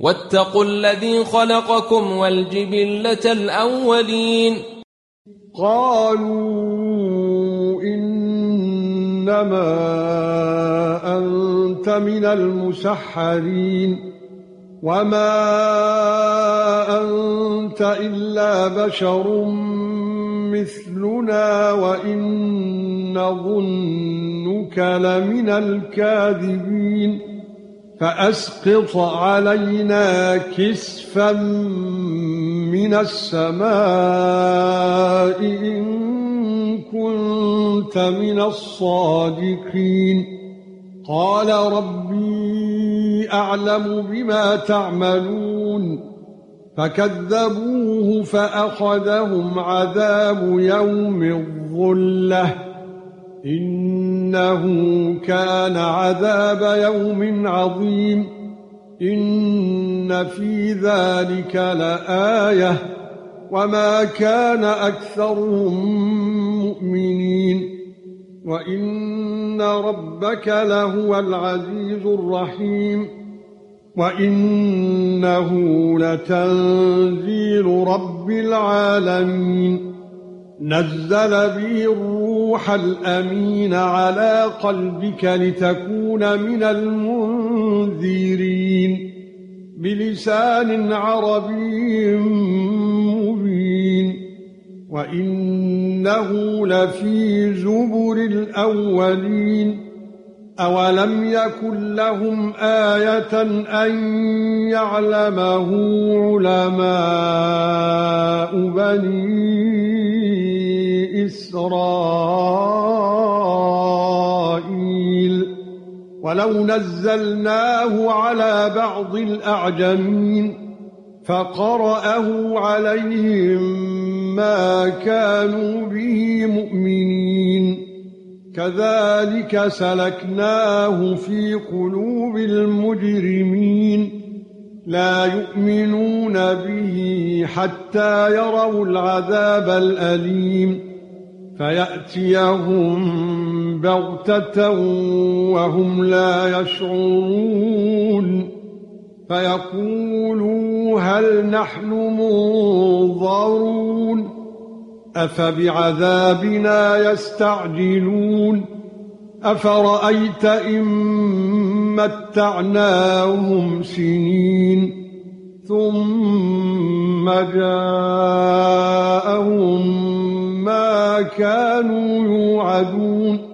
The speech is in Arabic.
واتقوا الذي خلقكم والجبلة الأولين. قالوا إنما أنت من المسحرين وما أنت إلا بشر مثلنا وإن نظنك لمن الكاذبين فأسقط علينا كسفا من السماء إن كنت من الصادقين. قال ربي أعلم بما تعملون فكذبوه فأخذهم عذاب يوم الظلة إنه كان عذاب يوم عظيم. إن في ذلك لآية وما كان أكثرهم مؤمنين وإن ربك لهو العزيز الرحيم وإنه لتنزيل رب العالمين نزل به الروح الأمين على قلبك لتكون من المنذرين بلسان عربي مبين وإنه لفي زبر الأولين. أولم يكن لهم آية أن يعلمه علماء بني إسرائيل ولو نزلناه على بعض الأعجمين فقرأه عليهم ما كانوا به مؤمنين كذلك سلكناه في قلوب المجرمين لا يؤمنون به حتى يروا العذاب الأليم فيأتيهم بغتة وهم لا يشعرون فيقولوا هل نحن منظرون أفبعذابنا يستعجلون أفرأيت إن متعناهم سنين ثم جاءهم ما كانوا يوعدون